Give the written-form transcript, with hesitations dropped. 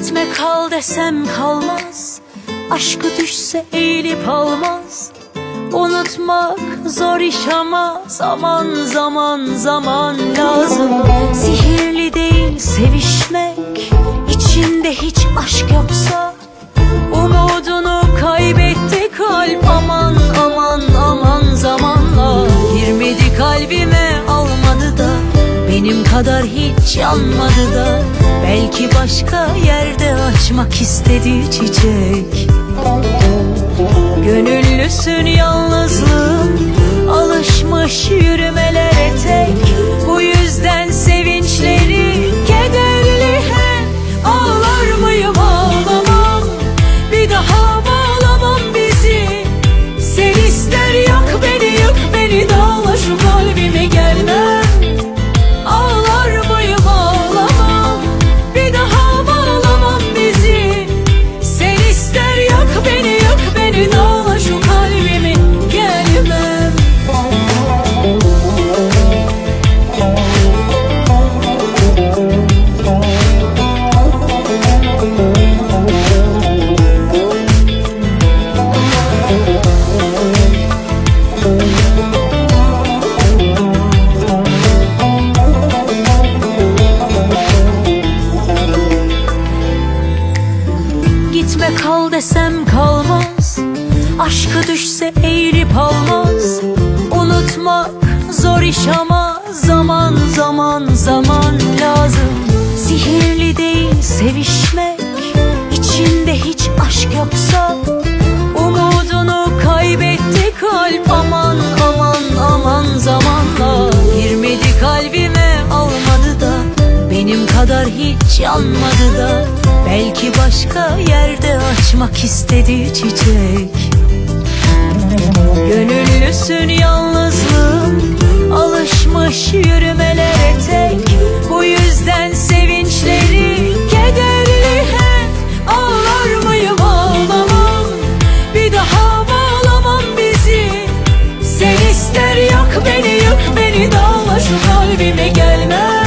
Gitme kal desem kalmaz, aşkı düşse eğilip almaz. Unutmak zor iş ama zaman zaman zaman lazım. Sihirli değil sevişmek, içinde hiç aşk yoksa. Umudunu kaybetti kalp, aman aman aman zamanla. Girmedi kalbime almadı da, benim kadar hiç yanmadı da. Belki başka yerde açmak istediği çiçek. Gönüllüsün yalnızlığım, alışmış yürümelere tek. Bu yüzden sevinçleri kederli hep. Ağlar mıyım? Ağlamam, bir daha bağlamam bizi. Sen ister yak beni, yık beni, dağla şu kalbime gelmem. Ağlar mıyım? Ağlamam, bir daha bağlamam bizi. Sen ister yak beni, yık beni, dağla şu kalbime gelmem. Gitme kal desem kalmaz, aşkı düşse eğilip almaz. Unutmak zor iş ama zaman zaman zaman lazım. Sihirli değil sevişmek, içinde hiç aşk yoksa. Umudunu kaybetti kalp, aman aman aman zamanla. Girmedi kalbime almadı da, benim kadar hiç yanmadı da. Belki başka yerde açmak istediği çiçek. Gönüllüsün yalnızlığım, alışmış yürümelere tek. Bu yüzden sevinçleri kederli hep. Ağlar mıyım? Ağlamam, bir daha bağlamam bizi. Sen ister yak beni, yık beni, dağla şu kalbime gelmem.